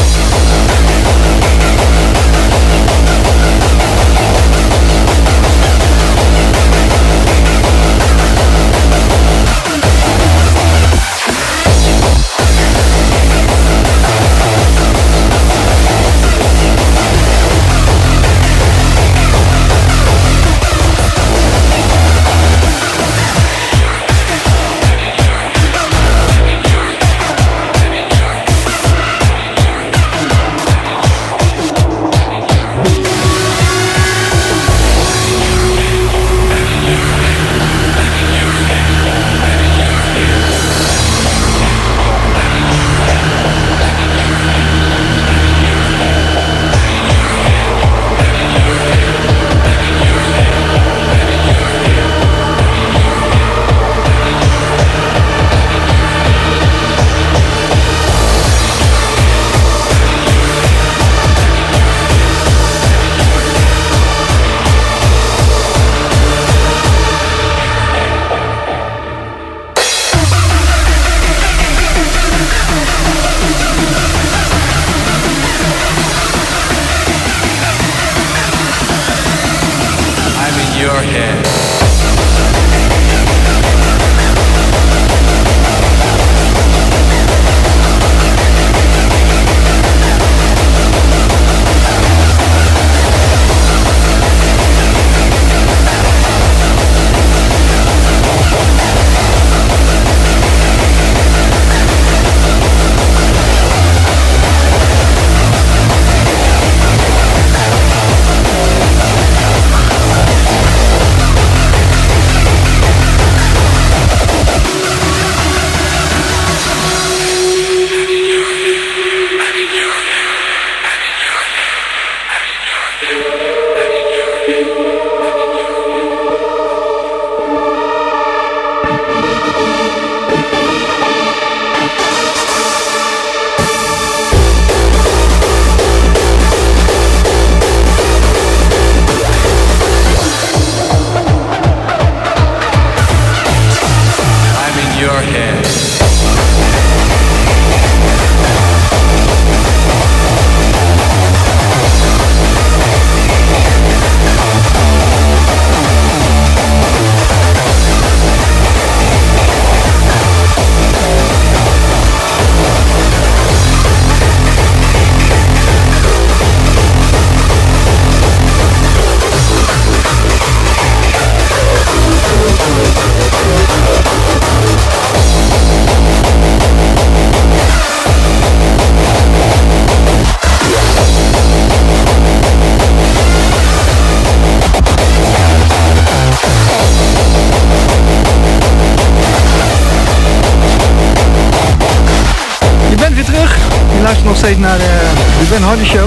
Speaker 1: Nog steeds naar de, de Ben Hardy Show.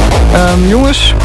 Speaker 1: Um, jongens,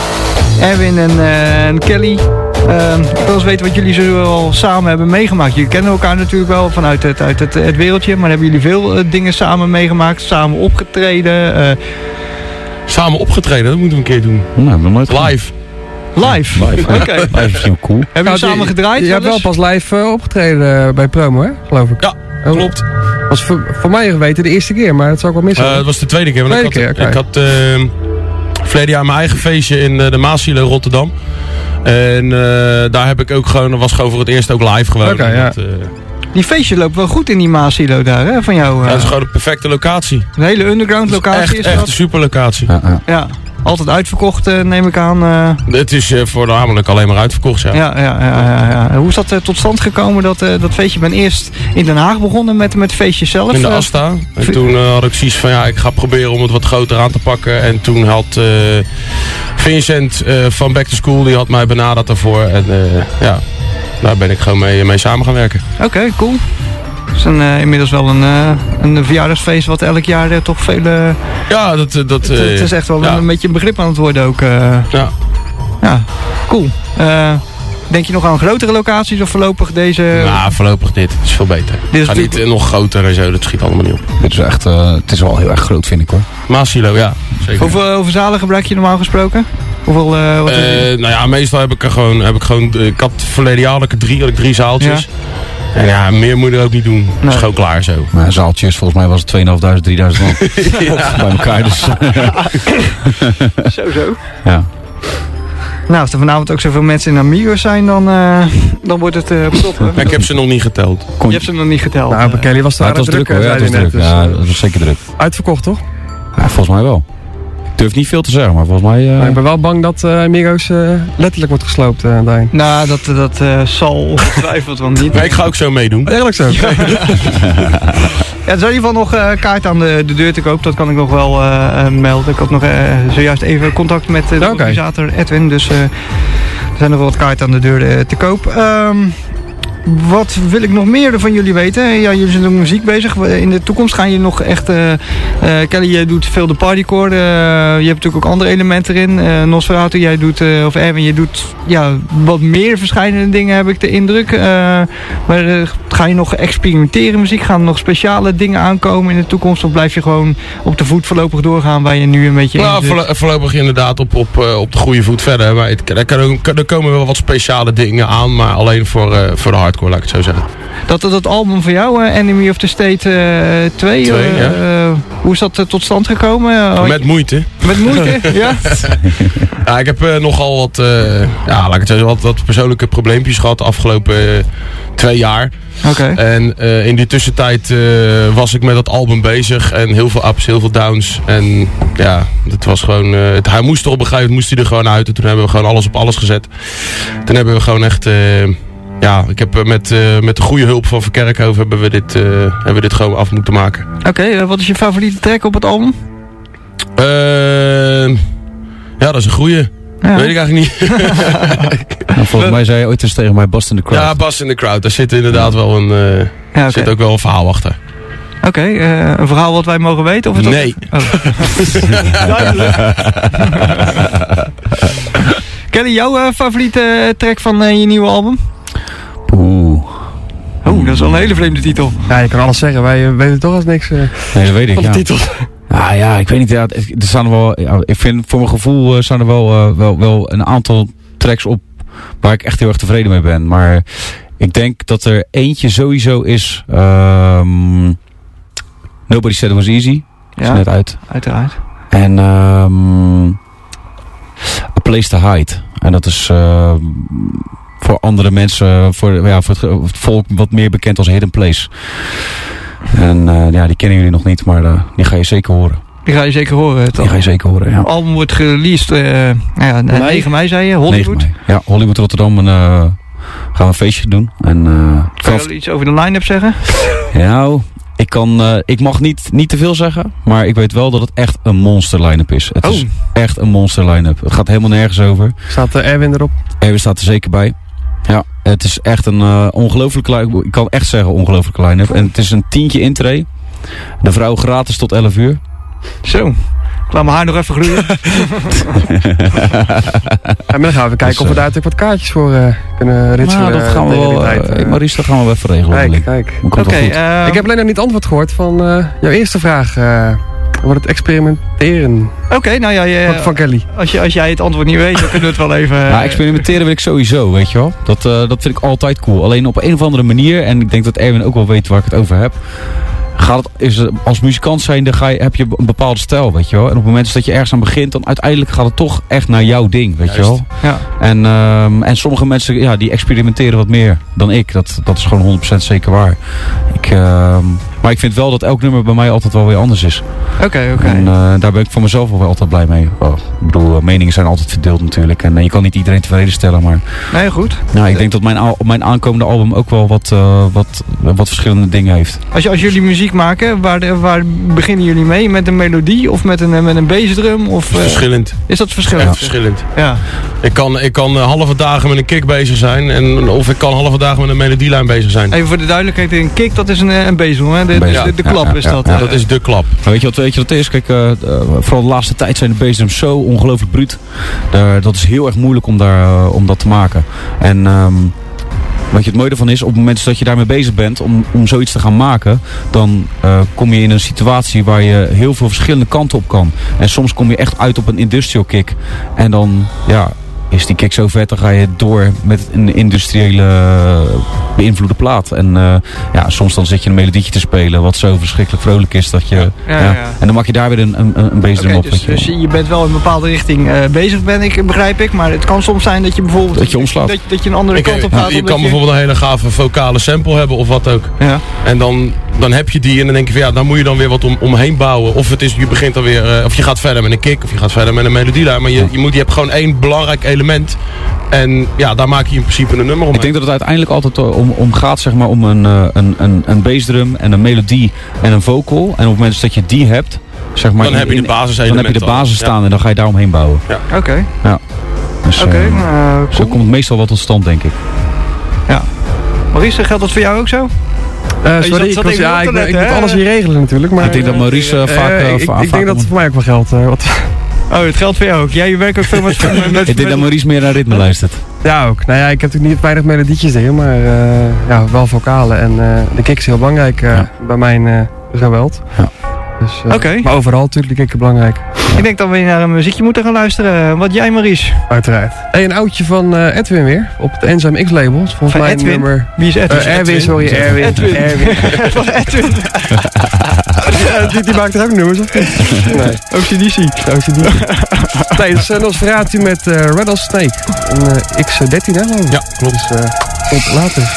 Speaker 1: Erwin en, uh, en Kelly, um, ik wil eens weten wat jullie zo al samen hebben meegemaakt. Jullie kennen elkaar natuurlijk wel vanuit het, uit het, het wereldje, maar hebben jullie veel uh, dingen samen meegemaakt, samen opgetreden? Uh...
Speaker 4: Samen opgetreden, dat moeten we een keer doen.
Speaker 5: Nou, nog nooit
Speaker 4: live.
Speaker 1: Live?
Speaker 5: Live,
Speaker 1: Oké. Okay.
Speaker 5: Live is misschien cool.
Speaker 1: Hebben jullie samen
Speaker 6: je,
Speaker 1: gedraaid?
Speaker 6: Je hebt wel pas live uh, opgetreden uh, bij Promo, hè? Geloof ik.
Speaker 4: Ja, klopt.
Speaker 6: Dat was voor, voor mij geweten de eerste keer, maar dat zou ik wel missen.
Speaker 4: Uh, dat was de tweede keer. Want
Speaker 6: tweede
Speaker 4: ik had,
Speaker 6: keer, okay.
Speaker 4: ik had uh, verleden jaar mijn eigen feestje in uh, de Maasilo Rotterdam. En uh, daar heb ik ook gewoon, dat was gewoon voor het eerst ook live gewoon.
Speaker 6: Okay, ja.
Speaker 4: dat, uh,
Speaker 1: die feestje loopt wel goed in die Maasilo daar, hè, van jou. Uh,
Speaker 4: ja, dat is gewoon de perfecte locatie.
Speaker 1: Een hele underground locatie
Speaker 4: echt,
Speaker 1: is
Speaker 4: echt
Speaker 1: dat.
Speaker 4: een super locatie.
Speaker 5: Ja, ja.
Speaker 1: Ja. Altijd uitverkocht, uh, neem ik aan. Uh...
Speaker 4: Het is uh, voornamelijk alleen maar uitverkocht, ja.
Speaker 1: Ja, ja, ja, ja, ja. Hoe is dat uh, tot stand gekomen, dat, uh, dat feestje? Ik ben eerst in Den Haag begonnen met, met het feestje zelf.
Speaker 4: In de
Speaker 1: uh,
Speaker 4: Asta. En toen uh, had ik zoiets van, ja, ik ga proberen om het wat groter aan te pakken. En toen had uh, Vincent uh, van Back to School, die had mij benaderd daarvoor. En uh, ja, daar ben ik gewoon mee, mee samen gaan werken.
Speaker 1: Oké, okay, cool. Het is een, uh, inmiddels wel een, uh, een verjaardagsfeest wat elk jaar uh, toch veel... Uh,
Speaker 4: ja, dat... dat uh,
Speaker 1: het, het is echt wel
Speaker 4: ja.
Speaker 1: een, een beetje een begrip aan het worden ook. Uh,
Speaker 4: ja.
Speaker 1: Ja, cool. Uh, denk je nog aan grotere locaties of voorlopig deze...
Speaker 4: Ja, voorlopig dit. Het is veel beter.
Speaker 1: Dit is
Speaker 4: Ga niet uh, nog groter en zo, dat schiet allemaal niet op.
Speaker 5: Dit is echt, uh, het is wel heel erg groot, vind ik hoor.
Speaker 4: Maasilo, ja. Zeker.
Speaker 1: Hoeveel, hoeveel zalen gebruik je normaal gesproken? Hoeveel, uh, wat
Speaker 4: uh, nou ja, meestal heb ik er gewoon, heb ik gewoon, ik had verleden jaar had ik er drie, had ik drie zaaltjes. Ja. En ja, meer moet je er ook niet doen. Dat
Speaker 1: Nee.
Speaker 4: is gewoon klaar zo.
Speaker 5: Maar zaaltjes, volgens mij was het tweeduizend vijfhonderd, drieduizend man. Bij elkaar dus.
Speaker 1: Zo, zo.
Speaker 5: Ja.
Speaker 1: Nou, als er vanavond ook zoveel mensen in Amigos zijn, dan, uh, dan wordt het uh, proppen.
Speaker 4: Maar ik heb ze nog niet geteld.
Speaker 1: Je hebt ze nog niet geteld.
Speaker 6: Nou, bij Kelly was het
Speaker 5: Ja,
Speaker 6: daar
Speaker 5: het was druk hoor, ja, het was druk.
Speaker 6: Dus,
Speaker 5: Ja,
Speaker 6: uh,
Speaker 5: het was zeker druk.
Speaker 6: uitverkocht, toch?
Speaker 5: Ja, volgens mij wel. Ik durf niet veel te zeggen, maar volgens mij... Uh...
Speaker 6: Maar ik ben wel bang dat uh, Amigos uh, letterlijk wordt gesloopt uh, daarin.
Speaker 1: Nou, dat, dat uh, zal ongetwijfeld wel niet.
Speaker 4: Maar ik ga ook zo meedoen.
Speaker 6: Eerlijk zo.
Speaker 1: Ja, er is in ieder geval nog uh, kaart aan de, de deur te koop. Dat kan ik nog wel uh, uh, melden. Ik had nog uh, zojuist even contact met uh, de
Speaker 6: Okay.
Speaker 1: organisator Edwin. Dus uh, er zijn nog wel wat kaarten aan de deur uh, te koop. Um, Wat wil ik nog meer van jullie weten? Ja, jullie zijn met muziek bezig. In de toekomst gaan jullie nog echt... Uh, uh, Kelly, jij doet veel de partycore. Uh, je hebt natuurlijk ook andere elementen erin. Uh, Nosferatu, jij doet... Uh, of Erwin, je doet ja, wat meer verschillende dingen, heb ik de indruk. Uh, maar uh, ga je nog experimenteren muziek? Gaan er nog speciale dingen aankomen in de toekomst? Of blijf je gewoon op de voet voorlopig doorgaan waar je nu een beetje
Speaker 4: Nou,
Speaker 1: in zit?
Speaker 4: voorlo- voorlopig inderdaad op, op, uh, op de goede voet verder. Maar het, er, kan, er komen wel wat speciale dingen aan. Maar alleen voor, uh, voor de hardcore, laat ik het zo zeggen.
Speaker 1: Dat, dat, dat album van jou, uh, Enemy of the State uh, twee,
Speaker 4: Twee,
Speaker 1: uh,
Speaker 4: ja.
Speaker 1: uh, hoe is dat uh, tot stand gekomen? Uh,
Speaker 4: Met moeite.
Speaker 1: Met moeite, ja?
Speaker 4: Ja, ik heb uh, nogal wat, uh, ja, laat ik het zo zeggen, wat, wat persoonlijke probleempjes gehad de afgelopen uh, twee jaar.
Speaker 1: Oké. Okay.
Speaker 4: En uh, in die tussentijd uh, was ik met dat album bezig. En heel veel ups, heel veel downs. En ja, het was gewoon... Uh, het, hij moest er op een gegeven moment moest hij er gewoon uit. En toen hebben we gewoon alles op alles gezet. Toen hebben we gewoon echt... Uh, ja, ik heb uh, met, uh, met de goede hulp van Verkerkhoven hebben we dit, uh, hebben we dit gewoon af moeten maken.
Speaker 1: Oké, okay, uh, wat is je favoriete track op het album?
Speaker 4: Uh, ja, dat is een goeie. Ja. Dat weet ik eigenlijk niet.
Speaker 5: Nou, volgens mij zei je ooit eens tegen mij Bust in the Crowd.
Speaker 4: Ja, Bust in the Crowd. Daar zit inderdaad wel een, uh, ja, okay. zit ook wel een verhaal achter.
Speaker 1: Oké, okay, uh, een verhaal wat wij mogen weten? Of het
Speaker 4: nee.
Speaker 1: Oh. Duidelijk. Kelly, jouw uh, favoriete track van uh, je nieuwe album?
Speaker 5: Oeh.
Speaker 1: Oeh, dat is wel een hele vreemde titel.
Speaker 6: Ja, je kan alles zeggen. Wij uh, weten toch als niks uh,
Speaker 5: nee, dat weet ik,
Speaker 6: van de
Speaker 5: ja.
Speaker 6: titel.
Speaker 5: Ja, ja, ik weet niet. Ja, er staan er wel, ja, ik vind voor mijn gevoel uh, staan er wel, uh, wel, wel een aantal tracks op waar ik echt heel erg tevreden mee ben. Maar ik denk dat er eentje sowieso is. Um, Nobody Said It Was Easy. Dat is
Speaker 1: ja,
Speaker 5: net uit.
Speaker 1: Uiteraard.
Speaker 5: En um, A Place to Hide. En dat is uh, voor andere mensen, voor, ja, voor het, het volk wat meer bekend als Hidden Place. En uh, ja, die kennen jullie nog niet, maar uh, die ga je zeker horen.
Speaker 1: Die ga je zeker horen. Het
Speaker 5: die ga je zeker horen, ja.
Speaker 1: Het album wordt gereleased uh, nou ja, negen mei, zei je, Hollywood.
Speaker 5: negen mei. Ja, Hollywood Rotterdam. En, uh, gaan we een feestje doen. En, uh,
Speaker 1: kan je iets over de line-up zeggen?
Speaker 5: Nou, ik, kan, uh, ik mag niet, niet te veel zeggen, maar ik weet wel dat het echt een monster line-up is. Het
Speaker 1: oh.
Speaker 5: is echt een monster line-up. Het gaat helemaal nergens over.
Speaker 6: Staat uh, Erwin erop?
Speaker 5: Erwin staat er zeker bij. Ja, het is echt een uh, ongelooflijke line-up. Ik kan echt zeggen ongelooflijke line-up. En het is een tientje intree. De vrouw gratis tot elf uur.
Speaker 1: Zo. Ik laat mijn haar nog even gloeien.
Speaker 6: Ja, maar dan gaan we kijken dus, of we daar natuurlijk wat kaartjes voor uh, kunnen ritselen.
Speaker 5: Nou, dat gaan we wel. Uh, uh, Maurice, dat gaan we wel even regelen.
Speaker 6: Kijk, kijk.
Speaker 5: Oké. Okay,
Speaker 6: uh, ik heb alleen nog niet antwoord gehoord van uh, jouw eerste vraag. Uh, Wordt het experimenteren.
Speaker 1: Oké, okay, nou ja, je,
Speaker 6: van Kelly.
Speaker 1: Als, je, als jij het antwoord niet weet, dan kunnen we het wel even...
Speaker 5: Ja, experimenteren wil ik sowieso, weet je wel. Dat, uh, dat vind ik altijd cool. Alleen op een of andere manier, en ik denk dat Erwin ook wel weet waar ik het over heb. Gaat het, is het, als muzikant zijnde ga je, heb je een bepaalde stijl, weet je wel. En op het moment dat je ergens aan begint, dan uiteindelijk gaat het toch echt naar jouw ding, weet Juist. je wel.
Speaker 1: Ja.
Speaker 5: En, um, en sommige mensen, ja, die experimenteren wat meer dan ik. Dat, dat is gewoon honderd procent zeker waar. Ik, um, maar ik vind wel dat elk nummer bij mij altijd wel weer anders is.
Speaker 1: Oké, okay, oké. Okay.
Speaker 5: En uh, daar ben ik voor mezelf wel altijd blij mee. Oh, ik bedoel, meningen zijn altijd verdeeld natuurlijk. En uh, je kan niet iedereen tevreden stellen, maar...
Speaker 1: Nee, goed.
Speaker 5: Nou, ik denk dat mijn, al, mijn aankomende album ook wel wat, uh, wat, wat verschillende dingen heeft.
Speaker 1: Als, je, als jullie muziek maken, waar, de, waar beginnen jullie mee? Met een melodie of met een, met een bassdrum? Of, uh,
Speaker 4: verschillend.
Speaker 1: Is dat verschillend?
Speaker 4: Ja, verschillend.
Speaker 1: Ja.
Speaker 4: Ik kan, ik kan uh, halve dagen met een kick bezig zijn. En, of ik kan halve dagen met een melodielijn bezig zijn.
Speaker 1: Even voor de duidelijkheid, een kick dat is een, een bassdrum, hè? De,
Speaker 5: een
Speaker 1: de, de, de klap
Speaker 5: ja, ja,
Speaker 1: is dat.
Speaker 5: Ja, ja.
Speaker 4: Dat is de klap.
Speaker 5: Maar weet je wat, weet je wat het is? Kijk, uh, uh, vooral de laatste tijd zijn de bassdrums zo ongelooflijk bruut. Daar, dat is heel erg moeilijk om, daar, uh, om dat te maken. En... Um, Wat je het mooie ervan is, op het moment dat je daarmee bezig bent om, om zoiets te gaan maken, dan uh, kom je in een situatie waar je heel veel verschillende kanten op kan. En soms kom je echt uit op een industrial kick. En dan, ja, is die kick zo vet, dan ga je door met een industriële beïnvloede plaat. En uh, ja, soms dan zit je een melodietje te spelen wat zo verschrikkelijk vrolijk is dat je... Ja, ja, ja. En dan mag je daar weer een, een, een bassdrum
Speaker 1: okay,
Speaker 5: op.
Speaker 1: Dus,
Speaker 5: je,
Speaker 1: dus je bent wel in een bepaalde richting uh, bezig, ben ik, begrijp ik. Maar het kan soms zijn dat je bijvoorbeeld...
Speaker 5: Dat je omslaat.
Speaker 1: Dat, dat je een andere
Speaker 4: ik,
Speaker 1: kant op gaat.
Speaker 4: Ja, je kan je... bijvoorbeeld een hele gave vocale sample hebben of wat ook.
Speaker 1: Ja.
Speaker 4: En dan, dan heb je die en dan denk je van ja, dan moet je dan weer wat om, omheen bouwen. Of het is, je begint dan weer, uh, of je gaat verder met een kick, of je gaat verder met een melodielijn. Maar je, je, moet, je hebt gewoon één belangrijk element. En ja, daar maak je in principe een nummer om.
Speaker 5: Ik denk dat het uiteindelijk altijd om, om gaat, zeg maar, om een, een, een, een bassdrum en een melodie en een vocal. En op het moment dat je die hebt, zeg maar,
Speaker 4: dan
Speaker 5: in,
Speaker 4: heb je de basis
Speaker 5: dan heb je de basis staan ja. En dan ga je daar omheen bouwen.
Speaker 1: Ja. Oké. Okay.
Speaker 5: Ja. Dus,
Speaker 1: okay,
Speaker 5: uh,
Speaker 1: uh, cool.
Speaker 5: Zo komt het meestal wel tot stand, denk ik.
Speaker 1: Ja. Maurice, geldt dat voor jou ook zo?
Speaker 6: Uh, sorry, ik, was, ja, ik, net, ik moet alles hier regelen natuurlijk. Maar,
Speaker 5: ik denk dat Maurice uh, uh, vaak... Uh,
Speaker 6: ik,
Speaker 5: va
Speaker 6: ik denk dat het voor mij ook wel geldt. Uh, wat
Speaker 1: Oh, het geldt voor jou ook. Jij werkt ook veel met... met, met
Speaker 5: ik denk dat Maurice meer naar ritme luistert.
Speaker 6: Ja, ook. Nou ja, ik heb natuurlijk niet weinig melodietjes erin, maar uh, ja, wel vocalen. En uh, de kick is heel belangrijk uh, ja. bij mijn uh, geweld. Ja. Dus, uh,
Speaker 1: okay.
Speaker 6: Maar overal natuurlijk de kick is belangrijk.
Speaker 1: Ik denk dat we naar een muziekje moeten gaan luisteren. Wat jij, Maurice?
Speaker 6: Uiteraard. Hey, een oudje van uh, Edwin weer, op het Enzyme X-label. Volgens
Speaker 1: van
Speaker 6: mij
Speaker 1: Edwin?
Speaker 6: Nummer...
Speaker 1: Wie is Edwin?
Speaker 6: Uh, Erwin, sorry, Erwin.
Speaker 1: Edwin.
Speaker 6: Erwin.
Speaker 1: Het was Edwin.
Speaker 6: ja, die, die maakt er ook nummers, of niet? Nee.
Speaker 1: O C D C.
Speaker 6: O C D C. Nee, dat is uh, Nosferatu met uh, Rattlesnake. Een uh, X dertien, hè?
Speaker 4: Ja, klopt.
Speaker 6: Dus uh, tot later.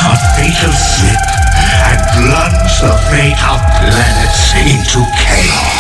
Speaker 11: Slip and plunge the fate of planets into chaos.